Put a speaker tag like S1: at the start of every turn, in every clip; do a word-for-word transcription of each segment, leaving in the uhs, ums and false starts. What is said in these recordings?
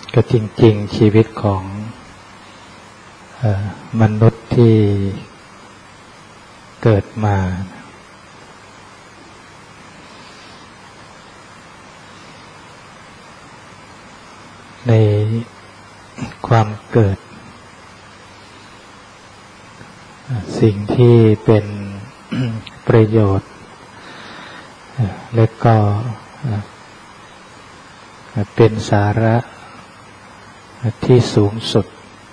S1: ก็จริงๆชีวิตของเอ่อมนุษย์ที่เกิดมาในความเกิดสิ่งที่เป็นประโยชน์และก็เป็นสาระที่สูงสุด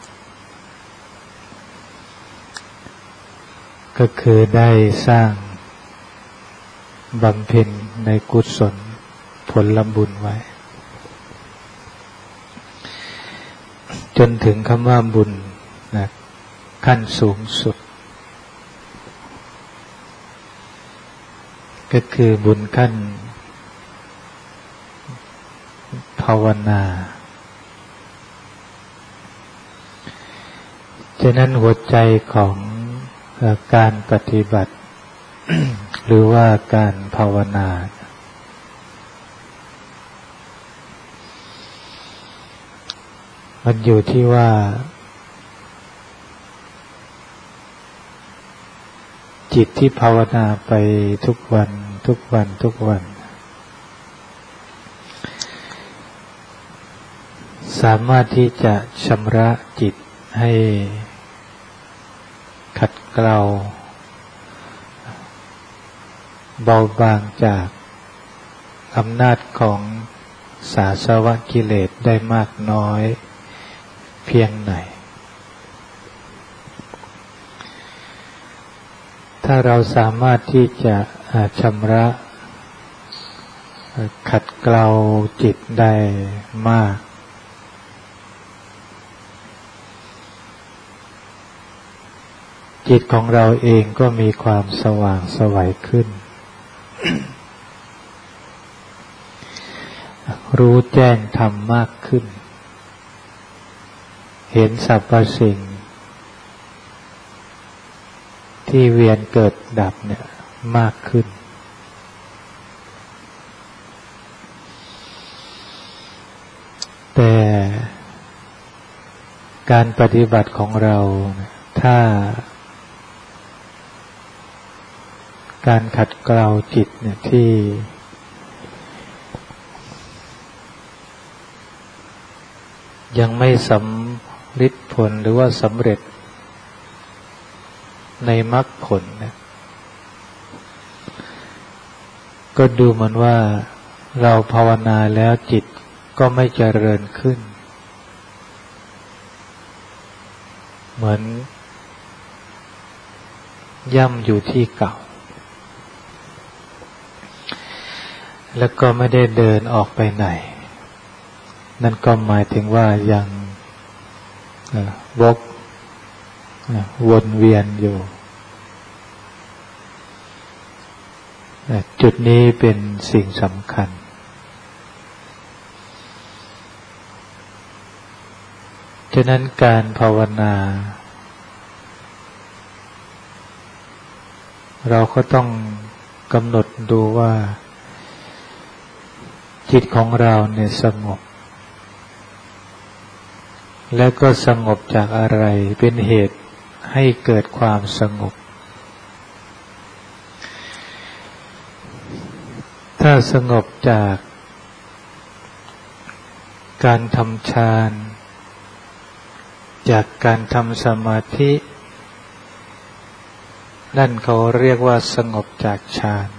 S1: ก็คือได้สร้างบำเพ็ญในกุศลผลบุญไว้จนถึงคำว่าบุญนะขั้นสูงสุดก็คือบุญขั้นภาวนาฉะนั้นหัวใจของการปฏิบัติ หรือว่าการภาวนามันอยู่ที่ว่าจิตที่ภาวนาไปทุกวันทุกวันทุกวันสามารถที่จะชำระจิตให้ขัดเกลาเบาบางจากอำนาจของสาสวะกิเลสได้มากน้อยเพียงไหนถ้าเราสามารถที่จะชำระขัดเกลาจิตได้มากจิตของเราเองก็มีความสว่างไสวขึ้น รู้แจ้งธรรมมากขึ้นเห็นสรรพสิ่งที่เวียนเกิดดับเนี่ยมากขึ้นแต่การปฏิบัติของเราถ้าการขัดเกลาจิตเนี่ยที่ยังไม่สำฤทธิ์ผลหรือว่าสำเร็จในมรรคผลเนี่ยก็ดูเหมือนว่าเราภาวนาแล้วจิตก็ไม่เจริญขึ้นเหมือนย่ำอยู่ที่เก่าแล้วก็ไม่ได้เดินออกไปไหนนั่นก็หมายถึงว่ายังวกวนเวียนอยู่จุดนี้เป็นสิ่งสำคัญฉะนั้นการภาวนาเราก็ต้องกำหนดดูว่าจิตของเราเนี่ยสงบและก็สงบจากอะไรเป็นเหตุให้เกิดความสงบถ้าสงบจากการทำฌานจากการทำสมาธินั่นเขาเรียกว่าสงบจากฌาน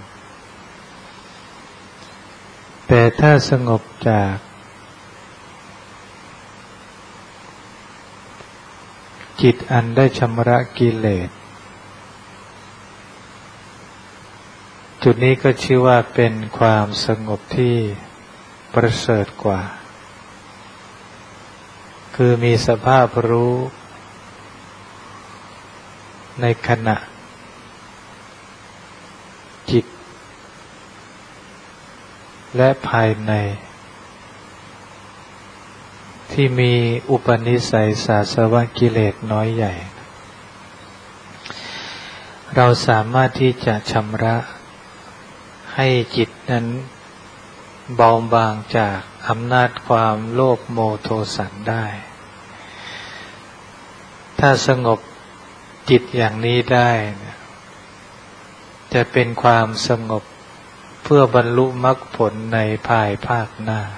S1: แต่ถ้าสงบจากจิตอันได้ชำระกิเลสจุดนี้ก็ชื่อว่าเป็นความสงบที่ประเสริฐกว่าคือมีสภาพรู้ในขณะจิตและภายในที่มีอุปนิสัยสาสวะกิเลสน้อยใหญ่เราสามารถที่จะชำระให้จิตนั้นเบาบางจากอำนาจความโลภโมโทสันได้ถ้าสงบจิตอย่างนี้ได้จะเป็นความสงบเพื่อบรรลุมรรคผลในภายภาคหน้า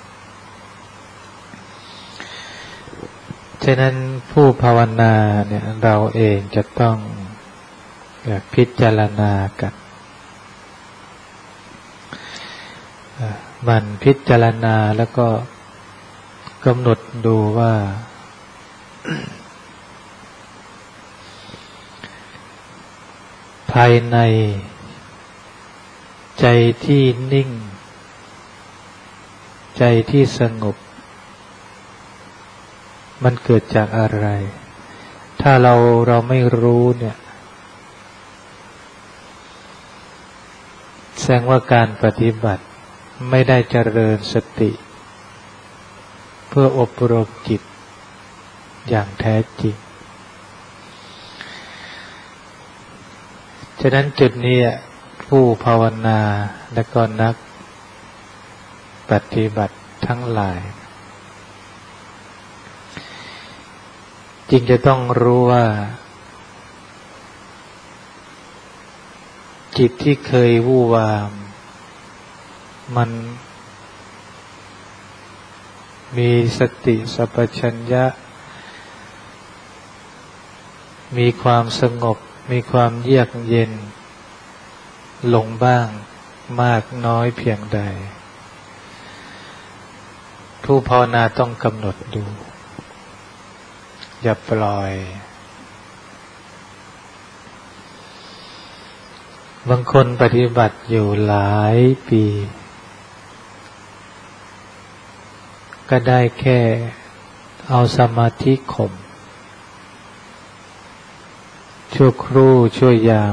S1: ฉะนั้นผู้ภาวนาเนี่ยเราเองจะต้องพิจารณากันมันพิจารณาแล้วก็กำหนดดูว่า ภายในใจที่นิ่งใจที่สงบมันเกิดจากอะไรถ้าเราเราไม่รู้เนี่ยแสดงว่าการปฏิบัติไม่ได้เจริญสติเพื่ออบรมจิตอย่างแท้จริงฉะนั้นจุดนี้ผู้ภาวนาและก็นักปฏิบัติทั้งหลายจริงจะต้องรู้ว่าจิตที่เคยวู่วามมันมีสติสัพพัญญะมีความสงบมีความเยือกเย็นลงบ้างมากน้อยเพียงใดผู้ภาวนาต้องกำหนดดูอย่าปล่อยบางคนปฏิบัติอยู่หลายปีก็ได้แค่เอาสมาธิข่มชั่วครู่ชั่วยาม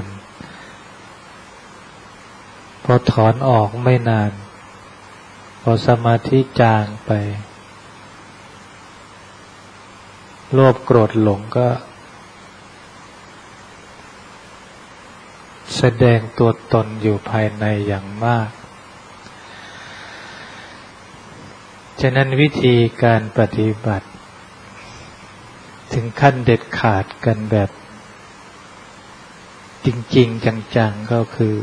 S1: พอถอนออกไม่นานพอสมาธิจางไปโลภโกรธหลงก็แสดงตัวตนอยู่ภายในอย่างมากฉะนั้นวิธีการปฏิบัติถึงขั้นเด็ดขาดกันแบบจริงๆจังๆก็คือ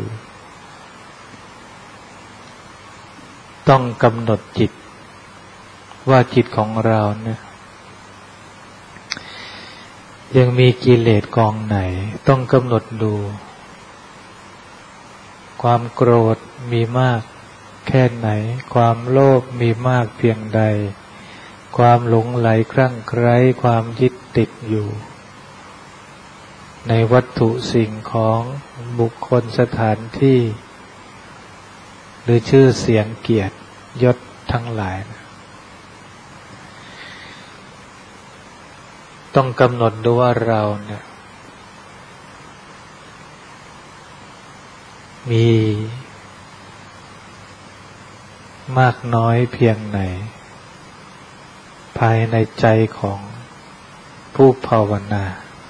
S1: ต้องกำหนดจิตว่าจิตของเราเนี่ยยังมีกิเลสกองไหนต้องกำหนดดูความโกรธมีมากแค่ไหนความโลภมีมากเพียงใดความหลงไหลคลั่งไคล้ความยึดติดอยู่ในวัตถุสิ่งของบุคคลสถานที่หรือชื่อเสียงเกียรติยศทั้งหลายต้องกำหนดดูว่าเราเนี่ยมีมากน้อยเพียงไหนภายในใจของผู้ภาวนา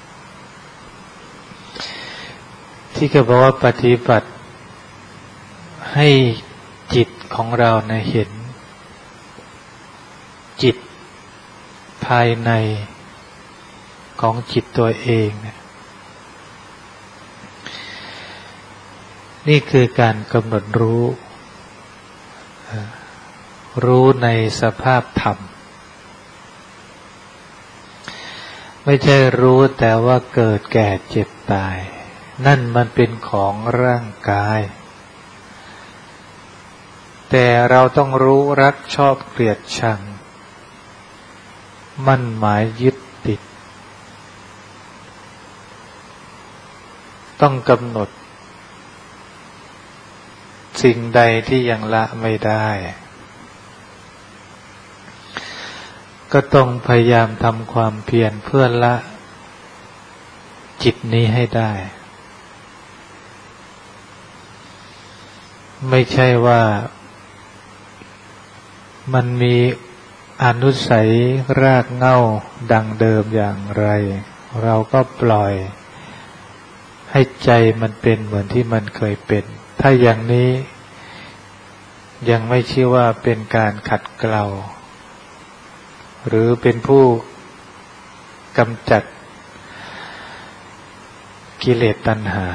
S1: ที่เขาบอกว่าปฏิบัติให้จิตของเราเนี่ยเห็นจิตภายในของจิตตัวเองเนี่ยนี่คือการกำหนดรู้รู้ในสภาพธรรมไม่ใช่รู้แต่ว่าเกิดแก่เจ็บตายนั่นมันเป็นของร่างกายแต่เราต้องรู้รักชอบเกลียดชังมั่นหมายยึดติดต้องกำหนดสิ่งใดที่ยังละไม่ได้ก็ต้องพยายามทำความเพียรเพื่อละจิตนี้ให้ได้ไม่ใช่ว่ามันมีอนุสัยรากเหง้าดังเดิมอย่างไรเราก็ปล่อยให้ใจมันเป็นเหมือนที่มันเคยเป็นถ้าอย่างนี้ยังไม่ชื่อว่าเป็นการขัดเกลาหรือเป็นผู้กำจัดกิเลสตัณหา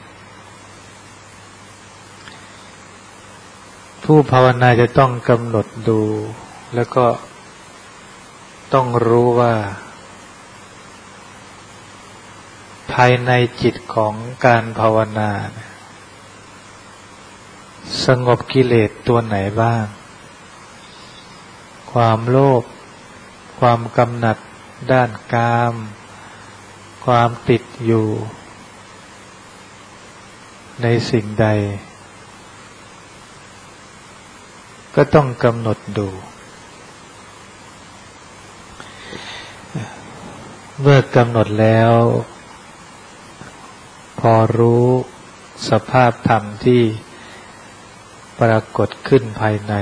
S1: ผู้ภาวนาจะต้องกำหนดดูแล้วก็ต้องรู้ว่าภายในจิตของการภาวนาสงบกิเลสตัวไหนบ้างความโลภความกำหนัดด้านกามความติดอยู่ในสิ่งใดก็ต้องกำหนดดูเมื่อกำหนดแล้วพอรู้สภาพธรรมที่ปรากฏขึ้นภายใน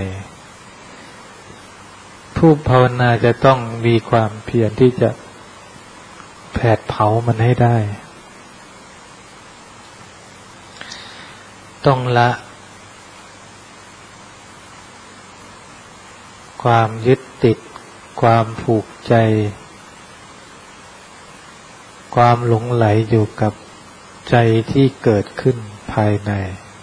S1: ผู้ภาวนาจะต้องมีความเพียรที่จะแผดเผามันให้ได้ต้องละความยึดติดความผูกใจความหลงไหลอยู่กับใจที่เกิดขึ้นภายใน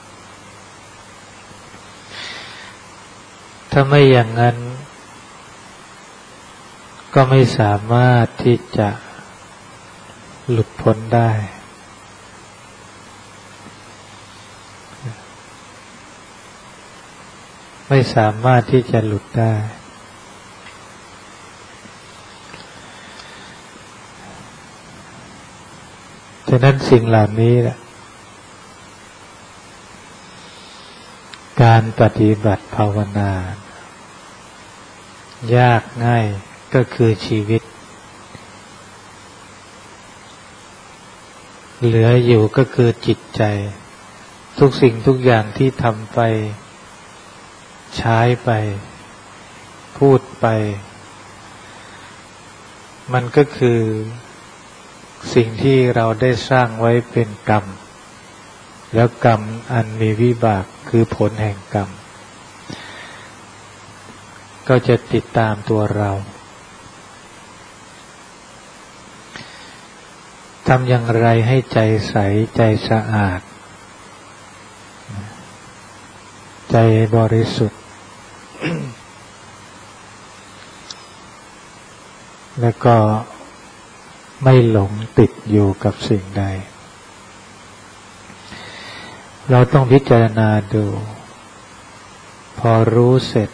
S1: ถ้าไม่อย่างนั้นก็ไม่สามารถที่จะหลุดพ้นได้ไม่สามารถที่จะหลุดได้ฉะนั้นสิ่งเหล่านี้แหละการปฏิบัติภาวนายากง่ายก็คือชีวิตเหลืออยู่ก็คือจิตใจทุกสิ่งทุกอย่างที่ทำไปใช้ไปพูดไปมันก็คือสิ่งที่เราได้สร้างไว้เป็นกรรมแล้วกรรมอันมีวิบากคือผลแห่งกรรมก็จะติดตามตัวเราทำอย่างไรให้ใจใสใจสะอาดใจบริสุทธิ์ แล้วก็ไม่หลงติดอยู่กับสิ่งใดเราต้องพิจารณาดูพอรู้เสร็จ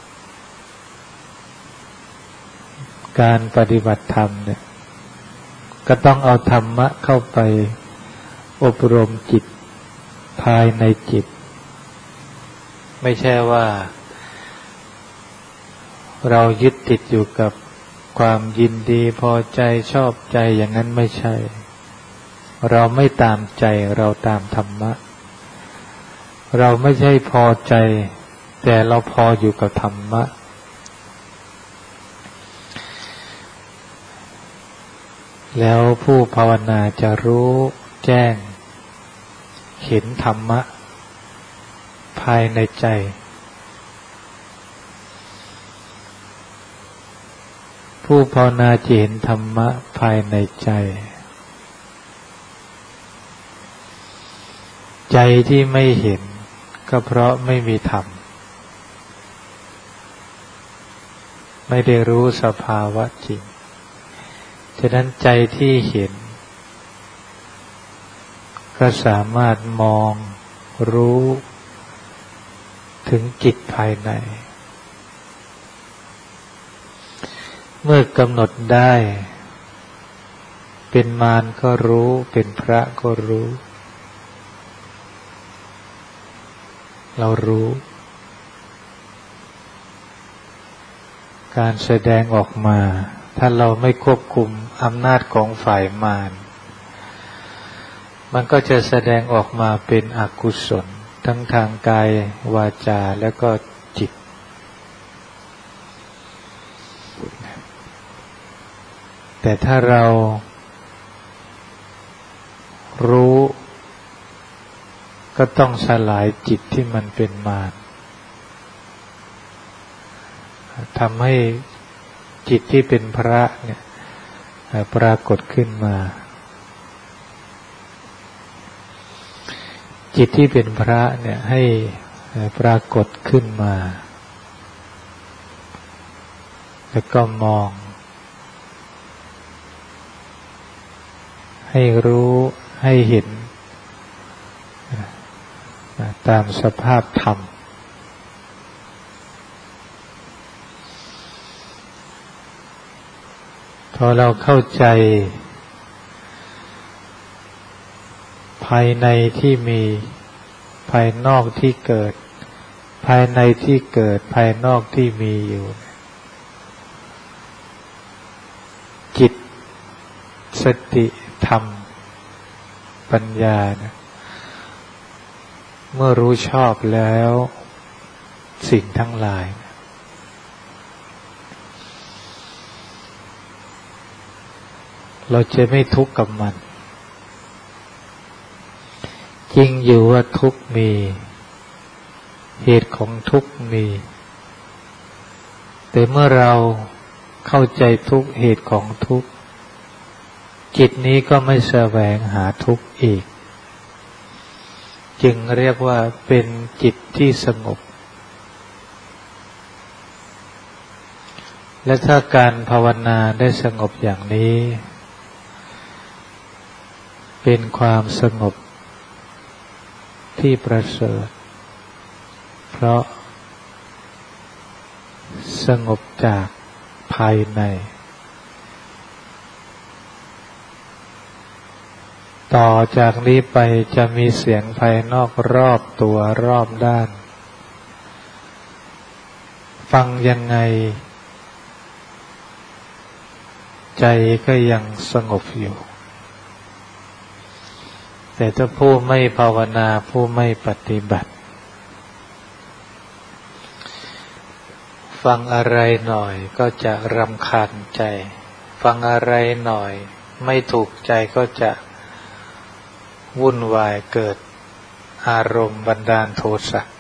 S1: การปฏิบัติธรรมเนี่ยก็ต้องเอาธรรมะเข้าไปอบรมจิตภายในจิตไม่ใช่ว่าเรายึดติดอยู่กับความยินดีพอใจชอบใจอย่างนั้นไม่ใช่เราไม่ตามใจเราตามธรรมะเราไม่ใช่พอใจแต่เราพออยู่กับธรรมะแล้วผู้ภาวนาจะรู้แจ้งเห็นธรรมะภายในใจผู้ภาวนาจะเห็นธรรมะภายในใจใจที่ไม่เห็นก็เพราะไม่มีธรรมไม่ได้รู้สภาวะจริงฉะนั้นใจที่เห็นก็สามารถมองรู้ถึงจิตภายในเมื่อกำหนดได้เป็นมารก็รู้เป็นพระก็รู้เรารู้การแสดงออกมาถ้าเราไม่ควบคุมอำนาจของฝ่ายมารมันก็จะแสดงออกมาเป็นอกุศลทั้งทางกายวาจาและก็จิตแต่ถ้าเรารู้ก็ต้องสลายจิตที่มันเป็นมารทำให้จิตที่เป็นพระเนี่ยปรากฏขึ้นมาจิตที่เป็นพระเนี่ยให้ปรากฏขึ้นมาแล้วก็มองให้รู้ให้เห็นตามสภาพธรรมพอเราเข้าใจภายในที่มีภายนอกที่เกิดภายในที่เกิดภายนอกที่มีอยู่จิตสติธรรมปัญญานะเมื่อรู้ชอบแล้วสิ่งทั้งหลายเราจะไม่ทุกข์กับมันจริงอยู่ว่าทุกข์มีเหตุของทุกข์มีแต่เมื่อเราเข้าใจทุกเหตุของทุกข์จิตนี้ก็ไม่แสวงหาทุกข์อีกจึงเรียกว่าเป็นจิตที่สงบและถ้าการภาวนาได้สงบอย่างนี้เป็นความสงบที่ประเสริฐเพราะสงบจากภายในต่อจากนี้ไปจะมีเสียงภายนอกรอบตัวรอบด้านฟังยังไงใจก็ยังสงบอยู่แต่ถ้าผู้ไม่ภาวนาผู้ไม่ปฏิบัติฟังอะไรหน่อยก็จะรำคาญใจฟังอะไรหน่อยไม่ถูกใจก็จะวุ่นวายเกิดอารมณ์บันดาลโทสะ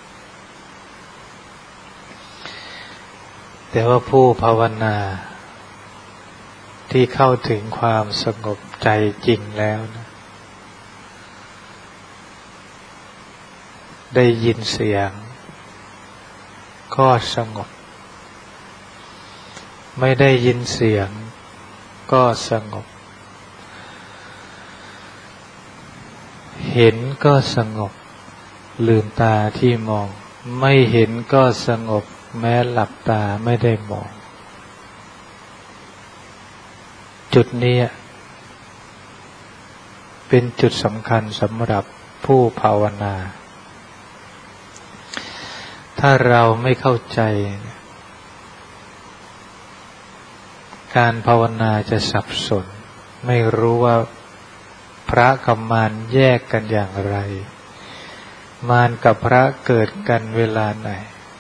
S1: แต่ว่าผู้ภาวนาที่เข้าถึงความสงบใจจริงแล้วนะได้ยินเสียงก็สงบไม่ได้ยินเสียงก็สงบเห็นก็สงบลืมตาที่มองไม่เห็นก็สงบแม้หลับตาไม่ได้มองจุดนี้เป็นจุดสำคัญสำหรับผู้ภาวนาถ้าเราไม่เข้าใจการภาวนาจะสับสนไม่รู้ว่าพระกับมารแยกกันอย่างไรมารกับพระเกิดกันเวลาไหน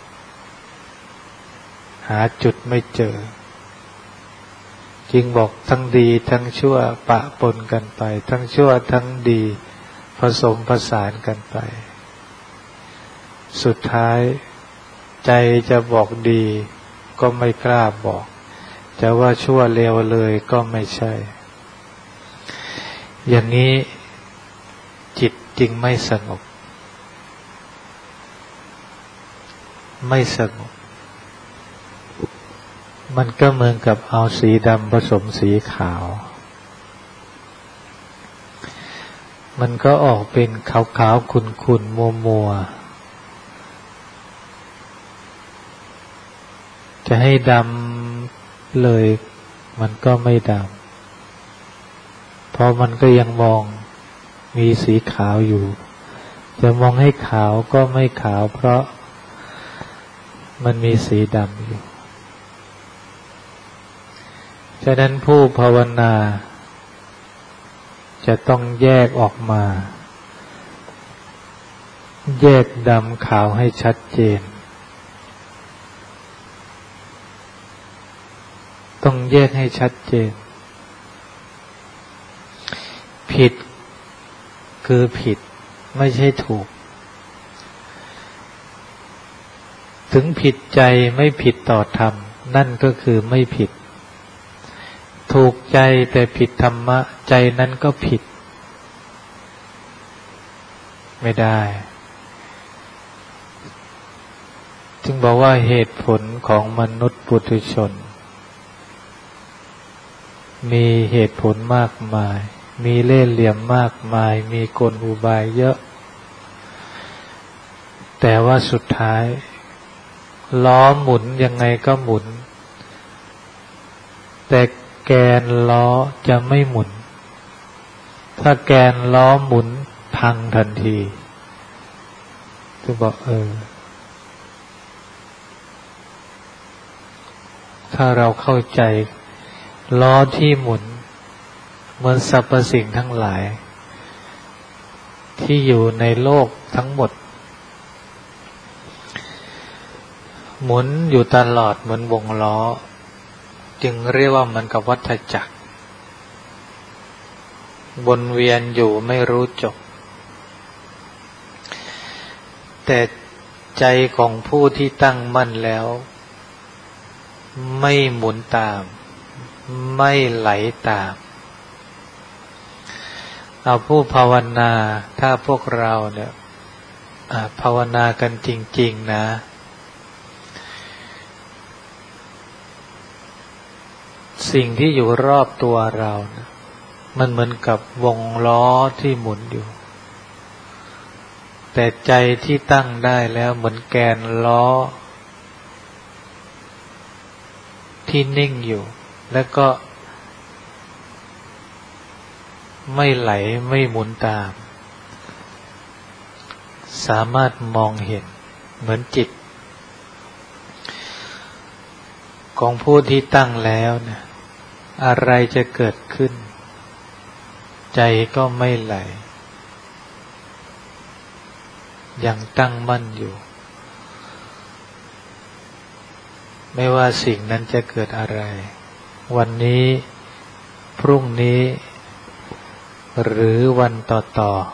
S1: หาจุดไม่เจอจึงบอกทั้งดีทั้งชั่วปะปนกันไปทั้งชั่วทั้งดีผสมผสานกันไปสุดท้ายใจจะบอกดีก็ไม่กล้าบอกจะว่าชั่วเลวเลยก็ไม่ใช่อย่างนี้จิตจึงไม่สงบไม่สงบมันก็เหมือนกับเอาสีดำผสมสีขาวมันก็ออกเป็นขาวๆขุ่นๆมัวๆจะให้ดำเลยมันก็ไม่ดำเพราะมันก็ยังมองมีสีขาวอยู่จะมองให้ขาวก็ไม่ขาวเพราะมันมีสีดำอยู่ฉะนั้นผู้ภาวนาจะต้องแยกออกมาแยกดำขาวให้ชัดเจนต้องแยกให้ชัดเจนผิดคือผิดไม่ใช่ถูกถึงผิดใจไม่ผิดต่อธรรมนั่นก็คือไม่ผิดถูกใจแต่ผิดธรรมะใจนั้นก็ผิดไม่ได้จึงบอกว่าเหตุผลของมนุษย์ปุถุชนมีเหตุผลมากมายมีเล่ห์เหลี่ยมมากมายมีกลอุบายเยอะแต่ว่าสุดท้ายล้อหมุนยังไงก็หมุนแต่แกนล้อจะไม่หมุนถ้าแกนล้อหมุนพังทันทีจึงบอกเออถ้าเราเข้าใจล้อที่หมุนเหมือนสรรพสิ่งทั้งหลายที่อยู่ในโลกทั้งหมดหมุนอยู่ตลอดเหมือนวงล้อจึงเรียกว่ามันกับวัฏจักรวนเวียนอยู่ไม่รู้จบแต่ใจของผู้ที่ตั้งมั่นแล้วไม่หมุนตามไม่ไหลตามเอาผู้ภาวนาถ้าพวกเราเนี่ยภาวนากันจริงๆนะสิ่งที่อยู่รอบตัวเรานะมันเหมือนกับวงล้อที่หมุนอยู่แต่ใจที่ตั้งได้แล้วเหมือนแกนล้อที่นิ่งอยู่แล้วก็ไม่ไหลไม่หมุนตามสามารถมองเห็นเหมือนจิตของผู้ที่ตั้งแล้วเนี่ยอะไรจะเกิดขึ้นใจก็ไม่ไหลยังตั้งมั่นอยู่ไม่ว่าสิ่งนั้นจะเกิดอะไรวันนี้พรุ่งนี้หรือวันต่อ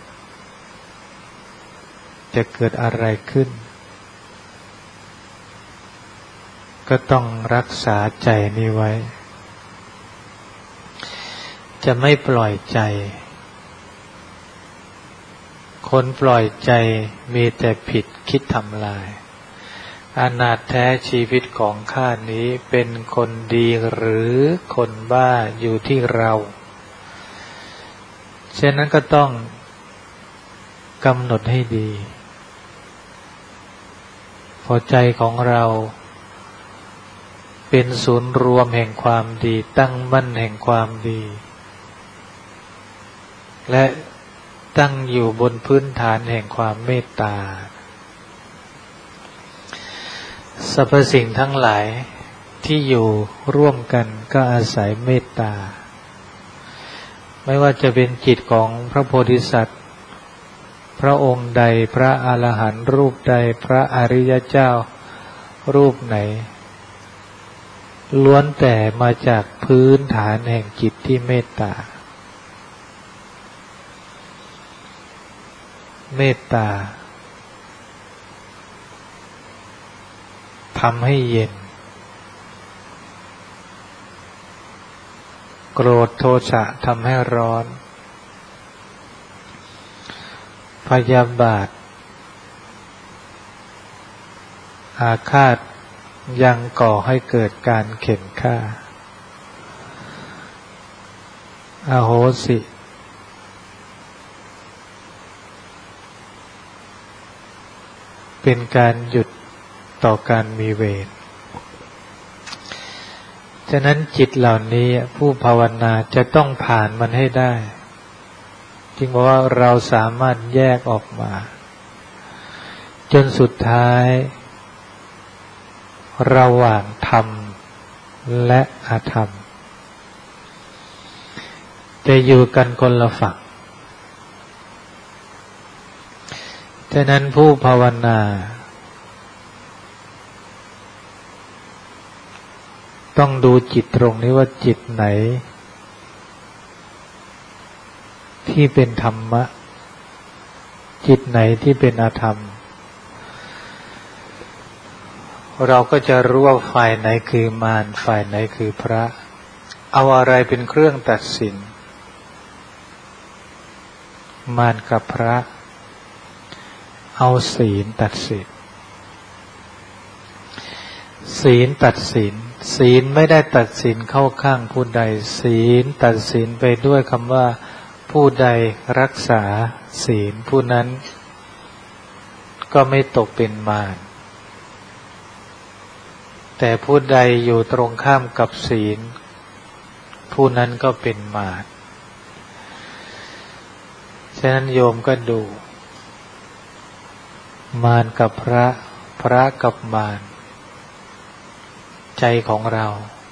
S1: ๆจะเกิดอะไรขึ้นก็ต้องรักษาใจนี้ไว้จะไม่ปล่อยใจคนปล่อยใจมีแต่ผิดคิดทำลายอนาถแท้ชีวิตของข้านี้เป็นคนดีหรือคนบ้าอยู่ที่เราฉะนั้นก็ต้องกำหนดให้ดีพอใจของเราเป็นศูนย์รวมแห่งความดีตั้งมั่นแห่งความดีและตั้งอยู่บนพื้นฐานแห่งความเมตตาสรรพสิ่งทั้งหลายที่อยู่ร่วมกันก็อาศัยเมตตาไม่ว่าจะเป็นจิตของพระโพธิสัตว์พระองค์ใดพระอรหันต์รูปใดพระอริยเจ้ารูปไหนล้วนแต่มาจากพื้นฐานแห่งจิตที่เมตตาเมตตาทำให้เย็นโกรธโทสะทำให้ร้อนพยาบาทอาฆาตยังก่อให้เกิดการเข็นฆ่าอโหสิเป็นการหยุดต่อการมีเวรฉะนั้นจิตเหล่านี้ผู้ภาวนาจะต้องผ่านมันให้ได้จึงบอกว่าเราสามารถแยกออกมาจนสุดท้ายระหว่างธรรมและอธรรมจะอยู่กันคนละฝั่งฉะนั้นผู้ภาวนาต้องดูจิตตรงนี้ว่าจิตไหนที่เป็นธรรมะจิตไหนที่เป็นอธรรมเราก็จะรู้ว่าฝ่ายไหนคือมารฝ่ายไหนคือพระเอาอะไรเป็นเครื่องตัดสินมารกับพระเอาศีลตัดสินศีลตัดสินศีลไม่ได้ตัดสินเข้าข้างผู้ใดศีลตัดสินไปด้วยคำว่าผู้ใดรักษาศีลผู้นั้นก็ไม่ตกเป็นมารแต่ผู้ใดอยู่ตรงข้ามกับศีลผู้นั้นก็เป็นมารฉะนั้นโยมก็ดูมารกับพระพระกับมารใจของเรา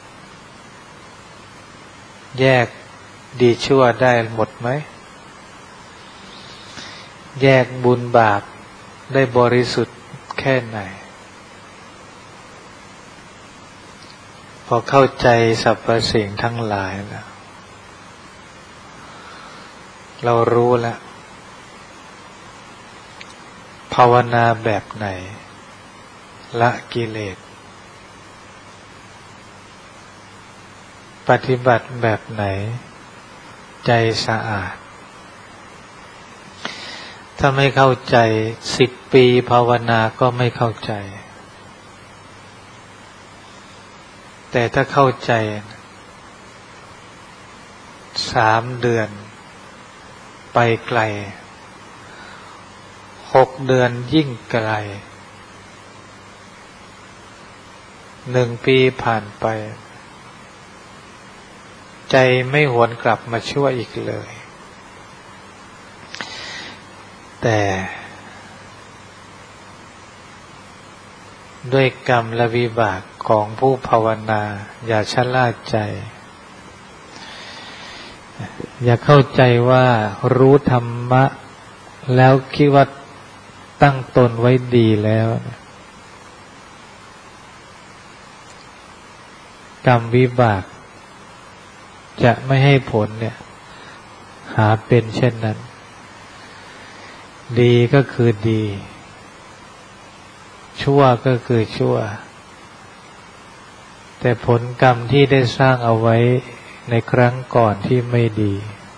S1: แยกดีชั่วได้หมดไหมแยกบุญบาปได้บริสุทธิ์แค่ไหนพอเข้าใจสรรพสิ่งทั้งหลายแล้วเรารู้แล้วภาวนาแบบไหนละกิเลสปฏิบัติแบบไหนใจสะอาดถ้าไม่เข้าใจสิบปีภาวนาก็ไม่เข้าใจแต่ถ้าเข้าใจสามเดือนไปไกลหกเดือนยิ่งไกลหนึ่งปีผ่านไปใจไม่หวนกลับมาชั่วอีกเลยแต่ด้วยกรรมและวิบากของผู้ภาวนาอย่าชะล่าใจอย่าเข้าใจว่ารู้ธรรมะแล้วคิดว่าตั้งตนไว้ดีแล้วกรรมวิบากจะไม่ให้ผลเนี่ยหาเป็นเช่นนั้นดีก็คือดีชั่วก็คือชั่วแต่ผลกรรมที่ได้สร้างเอาไว้ในครั้งก่อนที่ไม่ดี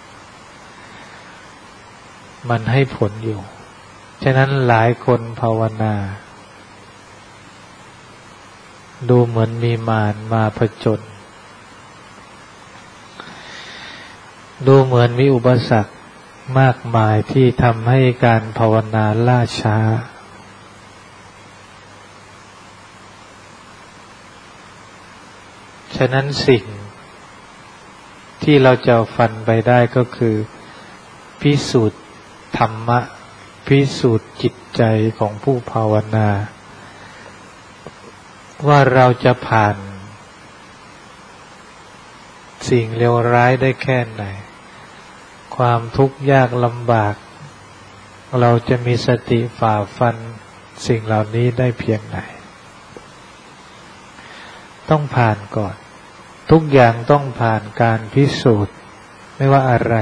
S1: มันให้ผลอยู่ฉะนั้นหลายคนภาวนาดูเหมือนมีมารมาผจญดูเหมือนมีอุปสรรคมากมายที่ทำให้การภาวนาล่าช้าฉะนั้นสิ่งที่เราจะฟันไปได้ก็คือพิสูจน์ธรรมะพิสูจน์จิตใจของผู้ภาวนาว่าเราจะผ่านสิ่งเลวร้ายได้แค่ไหนความทุกข์ยากลำบากเราจะมีสติฝ่าฟันสิ่งเหล่านี้ได้เพียงไหนต้องผ่านก่อนทุกอย่างต้องผ่านการพิสูจน์ไม่ว่าอะไร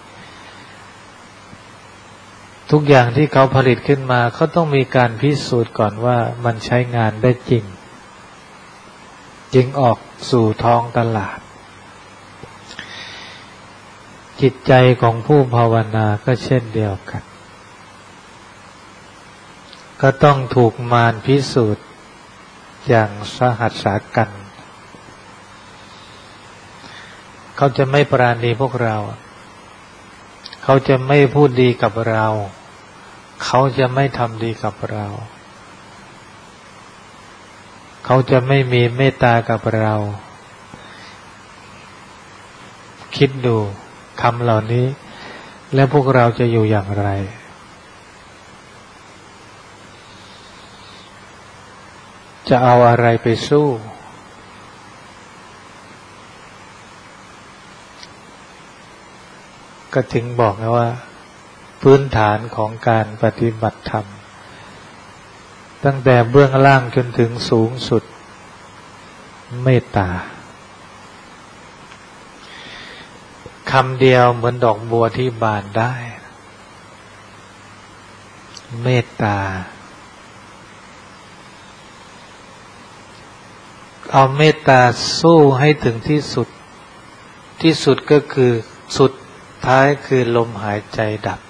S1: ทุกอย่างที่เขาผลิตขึ้นมาเขาต้องมีการพิสูจน์ก่อนว่ามันใช้งานได้จริงจึงออกสู่ท้องตลาดจิตใจของผู้ภาวนาก็เช่นเดียวกันก็ต้องถูกมารพิสูจน์อย่างสหัสสากันเขาจะไม่ปราณีพวกเราเขาจะไม่พูดดีกับเราเขาจะไม่ทำดีกับเราเขาจะไม่มีเมตตากับเราคิดดูคำเหล่านี้แล้วพวกเราจะอยู่อย่างไรจะเอาอะไรไปสู้ก็ถึงบอกนะว่าพื้นฐานของการปฏิบัติธรรมตั้งแต่เบื้องล่างจนถึงสูงสุดเมตตาคำเดียวเหมือนดอกบัวที่บานได้เมตตาเอาเมตตาสู้ให้ถึงที่สุดที่สุดก็คือสุดท้ายคือลมหายใจดับ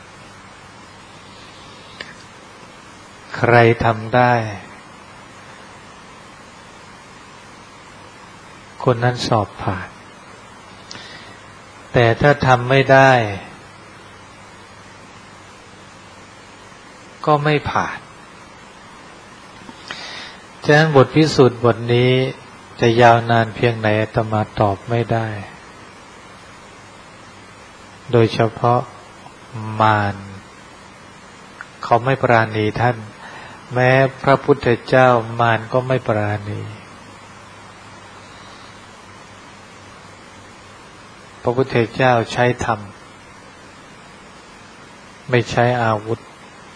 S1: ใครทำได้คนนั้นสอบผ่านแต่ถ้าทำไม่ได้ก็ไม่ผ่านฉะนั้นบทพิสูจน์บทนี้จะยาวนานเพียงไหนอาตมาตอบไม่ได้โดยเฉพาะมารเขาไม่ปราณีท่านแม้พระพุทธเจ้ามารก็ไม่ปราณีพระพุทธเจ้าใช้ธรรมไม่ใช้อาวุธ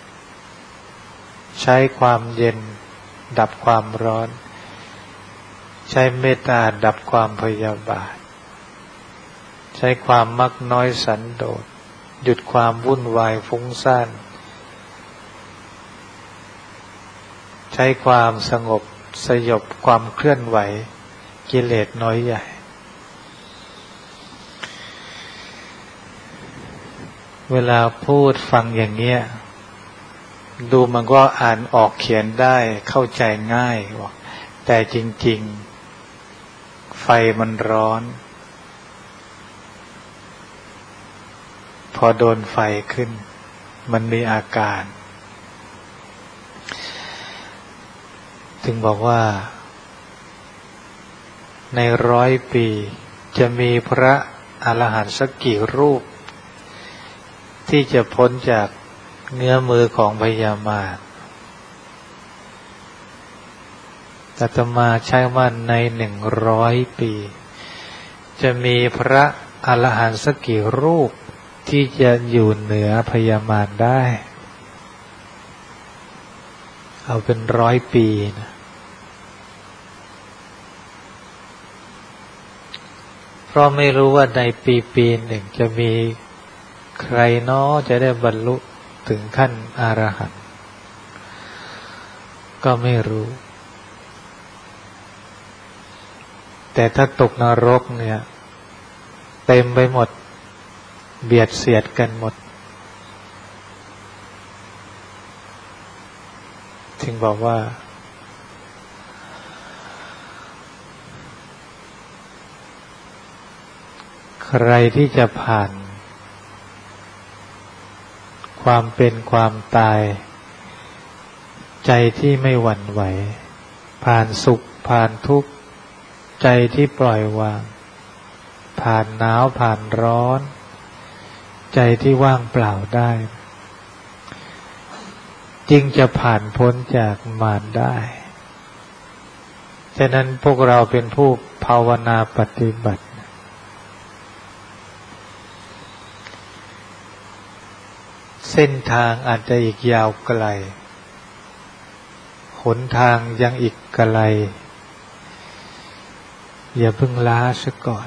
S1: ใช้ความเย็นดับความร้อนใช้เมตตาดับความพยาบาทใช้ความมักน้อยสันโดษหยุดความวุ่นวายฟุ้งซ่านใช้ความสงบสยบความเคลื่อนไหวกิเลสน้อยใหญ่เวลาพูดฟังอย่างเงี้ยดูมันก็อ่านออกเขียนได้เข้าใจง่ายแต่จริงๆไฟมันร้อนพอโดนไฟขึ้นมันมีอาการถึงบอกว่าในร้อยปีจะมีพระอรหันต์สักกี่รูปที่จะพ้นจากเงื้อมือของพญามารอาตมาใช้ว่าในหนึ่งร้อยปีจะมีพระอรหันต์สักกี่รูปที่จะอยู่เหนือพญามารได้เอาเป็นร้อยปีนะเพราะไม่รู้ว่าในปีปีหนึ่งจะมีใครน้อจะได้บรรลุถึงขั้นอรหันต์ก็ไม่รู้แต่ถ้าตกนรกเนี่ยเต็มไปหมดเบียดเสียดกันหมดถึงบอกว่าใครที่จะผ่านความเป็นความตายใจที่ไม่หวั่นไหวผ่านสุขผ่านทุกข์ใจที่ปล่อยวางผ่านหนาวผ่านร้อนใจที่ว่างเปล่าได้จึงจะผ่านพ้นจากมารได้ฉะนั้นพวกเราเป็นผู้ภาวนาปฏิบัติเส้นทางอาจจะอีกยาวไกลหนทางยังอีกไกลอย่าเพิ่งล้าซะก่อน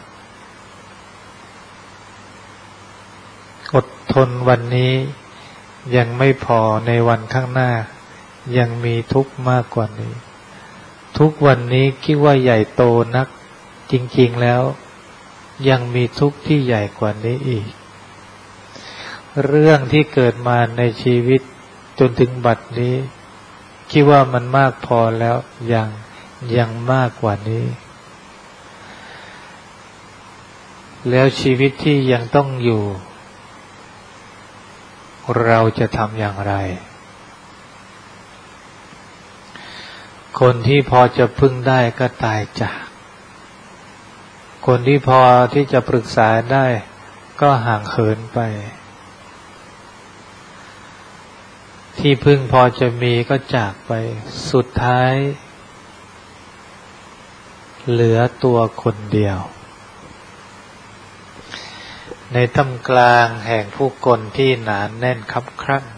S1: อดทนวันนี้ยังไม่พอในวันข้างหน้ายังมีทุกข์มากกว่านี้ทุกวันนี้คิดว่าใหญ่โตนักจริงๆแล้วยังมีทุกข์ที่ใหญ่กว่านี้อีกเรื่องที่เกิดมาในชีวิตจนถึงบัดนี้คิดว่ามันมากพอแล้วยังยังมากกว่านี้แล้วชีวิตที่ยังต้องอยู่เราจะทำอย่างไรคนที่พอจะพึ่งได้ก็ตายจากคนที่พอที่จะปรึกษาได้ก็ห่างเหินไปที่พึ่งพอจะมีก็จากไปสุดท้ายเหลือตัวคนเดียวในท่ามกลางแห่งผู้คนที่หนาแน่นคับคั่ง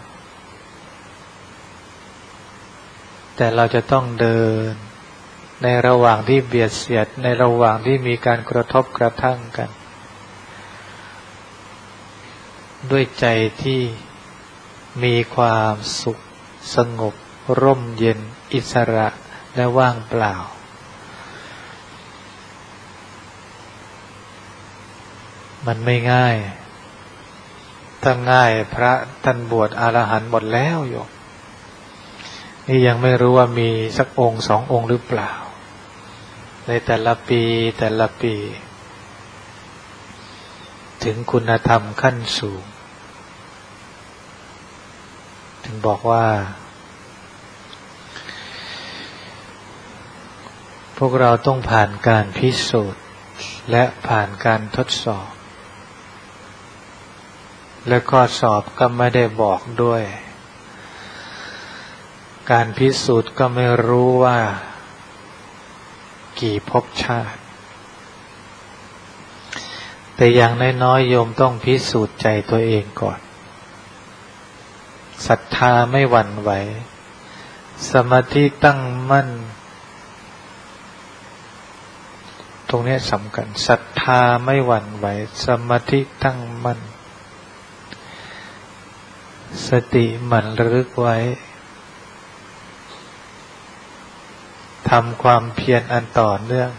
S1: แต่เราจะต้องเดินในระหว่างที่เบียดเสียดในระหว่างที่มีการกระทบกระทั่งกันด้วยใจที่มีความสุขสงบร่มเย็นอิสระและว่างเปล่ามันไม่ง่ายถ้าง่ายพระท่านบวชอรหันต์หมดแล้วโยมนี่ยังไม่รู้ว่ามีสักองค์สององค์หรือเปล่าในแต่ละปีแต่ละปีถึงคุณธรรมขั้นสูงถึงบอกว่าพวกเราต้องผ่านการพิสูจน์และผ่านการทดสอบและข้อสอบก็ไม่ได้บอกด้วยการพิสูจน์ก็ไม่รู้ว่ากี่ภพชาติแต่อย่างน้อยๆโยมต้องพิสูจน์ใจตัวเองก่อนศรัทธาไม่หวั่นไหวสมาธิตั้งมั่นตรงนี้สำคัญศรัทธาไม่หวั่นไหวสมาธิตั้งมั่นสติหมั่นระลึกไว้ทำความเพียรอันต่อเนื่อง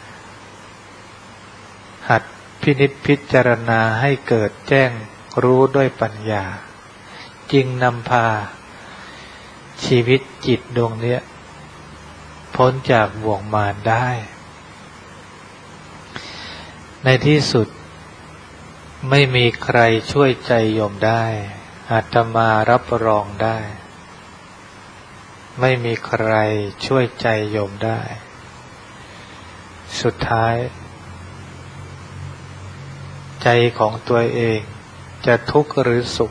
S1: หัดพินิจพิจารณาให้เกิดแจ้งรู้ด้วยปัญญาจึงนำพาชีวิตจิตดวงนี้พ้นจากบ่วงมารได้ในที่สุดไม่มีใครช่วยใจโยมได้อาตมารับรองได้ไม่มีใครช่วยใจโยมได้สุดท้ายใจของตัวเองจะทุกข์หรือสุข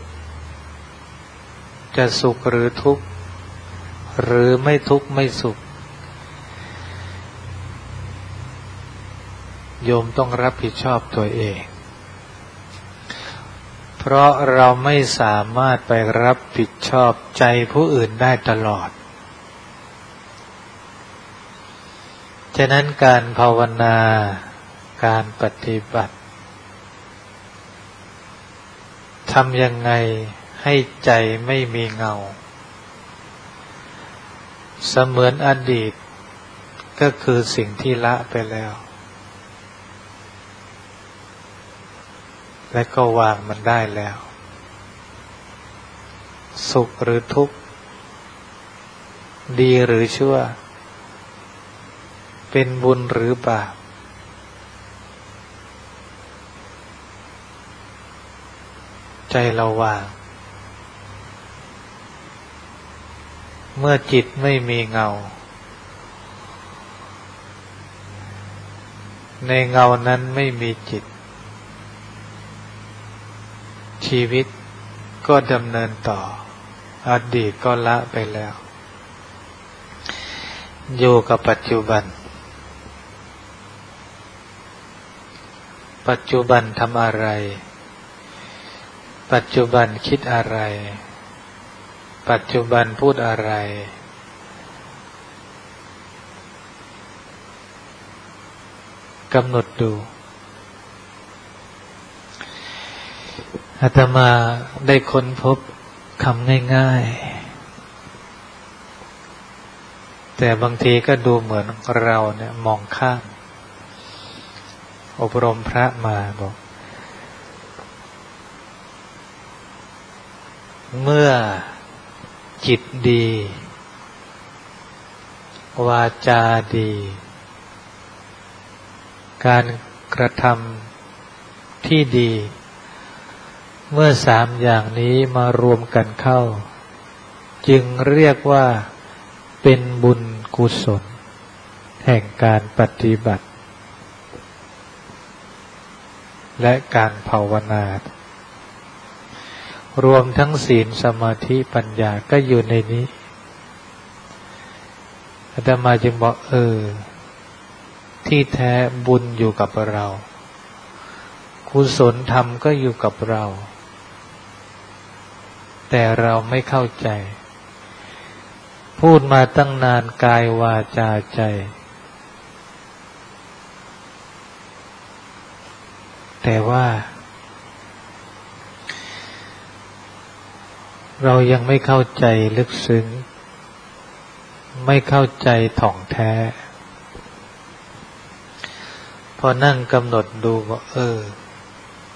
S1: จะสุขหรือทุกข์หรือไม่ทุกข์ไม่สุขโยมต้องรับผิดชอบตัวเองเพราะเราไม่สามารถไปรับผิดชอบใจผู้อื่นได้ตลอดฉะนั้นการภาวนาการปฏิบัติทำยังไงให้ใจไม่มีเงาเสมือนอดีตก็คือสิ่งที่ละไปแล้วและก็วางมันได้แล้วสุขหรือทุกข์ดีหรือชั่วเป็นบุญหรือบาปใจเราวางเมื่อจิตไม่มีเงาในเงานั้นไม่มีจิตชีวิตก็ดำเนินต่ออดีตก็ละไปแล้วอยู่กับปัจจุบันปัจจุบันทำอะไรปัจจุบันคิดอะไรปัจจุบันพูดอะไรกำหนดดูอาตมาได้ค้นพบคำง่ายๆแต่บางทีก็ดูเหมือนเราเนี่ยมองข้ามอบรมพระมาบอกเมื่อจิตดีวาจาดีการกระทำที่ดีเมื่อสามอย่างนี้มารวมกันเข้าจึงเรียกว่าเป็นบุญกุศลแห่งการปฏิบัติและการภาวนารวมทั้งศีลสมาธิปัญญาก็อยู่ในนี้อาตมาจึงบอกเออที่แท้บุญอยู่กับเรากุศลธรรมก็อยู่กับเราแต่เราไม่เข้าใจพูดมาตั้งนานกายวาจาใจแต่ว่าเรายังไม่เข้าใจลึกซึ้งไม่เข้าใจถ่องแท้พอนั่งกำหนดดูว่าเออ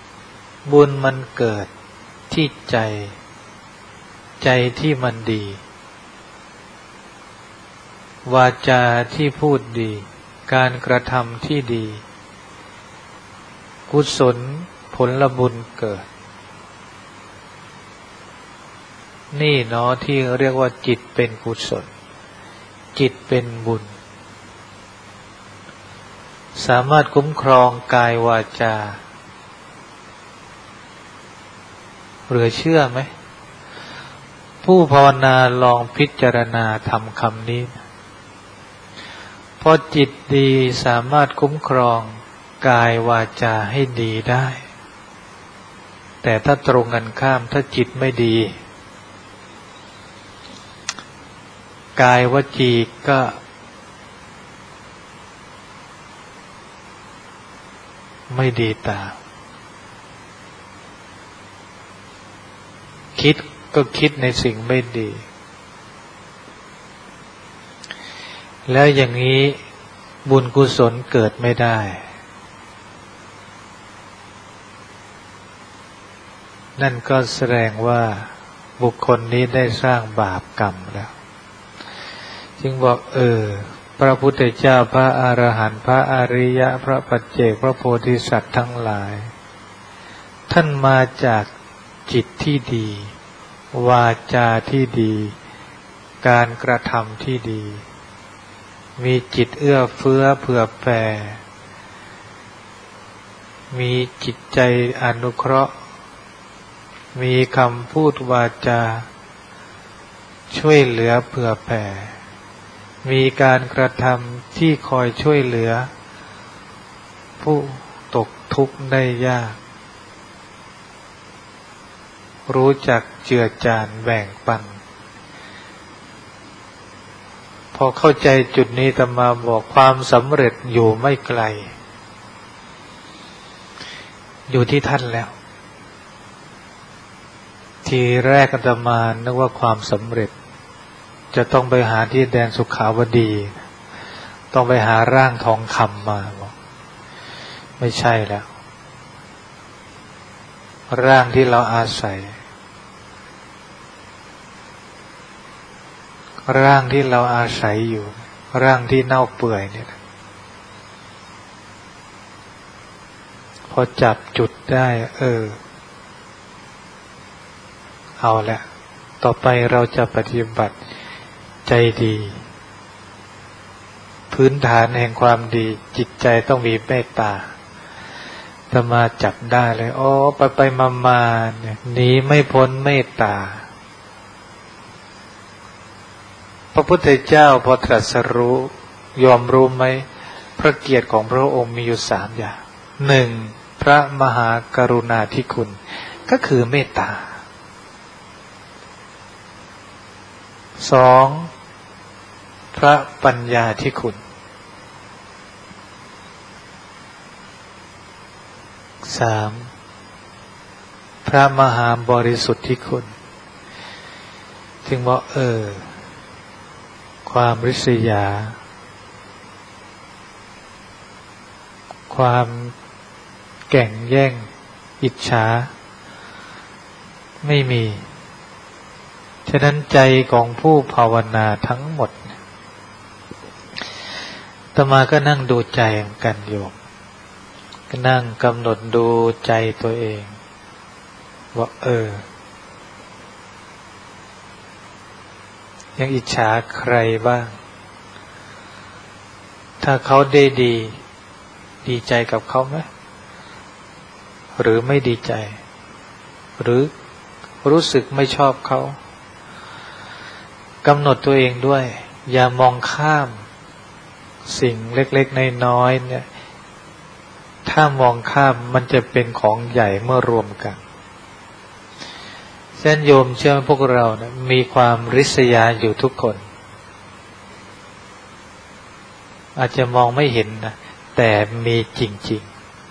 S1: บุญมันเกิดที่ใจใจที่มันดีวาจาที่พูดดีการกระทำที่ดีกุศลผลบุญเกิดนี่เนาะที่เรียกว่าจิตเป็นกุศลจิตเป็นบุญสามารถคุ้มครองกายวาจาเหลือเชื่อไหมผู้ภาวนาลองพิจารณาทำคำนี้พอจิตดีสามารถคุ้มครองกายวาจาให้ดีได้แต่ถ้าตรงกันข้ามถ้าจิตไม่ดีกายวจีก็ไม่ดีตามคิดก็คิดในสิ่งไม่ดีแล้วอย่างนี้บุญกุศลเกิดไม่ได้นั่นก็แสดงว่าบุคคลนี้ได้สร้างบาปกรรมแล้วจึงบอกเออพระพุทธเจ้าพระอรหันต์พระอริยะพระปัจเจกพระโพธิสัตว์ทั้งหลายท่านมาจากจิตที่ดีวาจาที่ดีการกระทำที่ดีมีจิตเอื้อเฟื้อเผื่อแผ่มีจิตใจอนุเคราะห์มีคำพูดวาจาช่วยเหลือเผื่อแผ่มีการกระทำที่คอยช่วยเหลือผู้ตกทุกข์ได้ยากรู้จักเจือจานแบ่งปันพอเข้าใจจุดนี้อาตมาบอกความสำเร็จอยู่ไม่ไกลอยู่ที่ท่านแล้วทีแรกอาตมานึกว่าความสำเร็จจะต้องไปหาที่แดนสุขาวดีต้องไปหาร่างทองคำมาบอกไม่ใช่แล้วร่างที่เราอาศัยร่างที่เราอาศัยอยู่ร่างที่เน่าเปื่อยเนี่ยพอจับจุดได้เออเอาละต่อไปเราจะปฏิบัติใจดีพื้นฐานแห่งความดีจิตใจต้องมีเมตตาอาตมาจับได้เลยอ๋อไปไปมามาเนี่ยหนีไม่พ้นเมตตาพระพุทธเจ้าพอตรัสรู้ยอมรู้ไหมพระเกียรติของพระองค์มีอยู่สามอย่างหนึ่งพระมหากรุณาธิคุณก็คือเมตตาสองพระปัญญาธิคุณสามพระมหาบริสุทธิคุณจึงบอกเออความริษยาความแก่งแย่งอิจฉาไม่มีฉะนั้นใจของผู้ภาวนาทั้งหมดอาตมาก็นั่งดูใจกันโยมก็นั่งกำหนดดูใจตัวเองว่าเออยังอิจฉาใครบ้างถ้าเขาได้ดีดีใจกับเขาไหมหรือไม่ดีใจหรือรู้สึกไม่ชอบเขากำหนดตัวเองด้วยอย่ามองข้ามสิ่งเล็กๆน้อยๆเนี่ยถ้ามองข้ามมันจะเป็นของใหญ่เมื่อรวมกันเช่นโยมเชื่อพวกเรานะมีความริษยาอยู่ทุกคนอาจจะมองไม่เห็นนะแต่มีจริง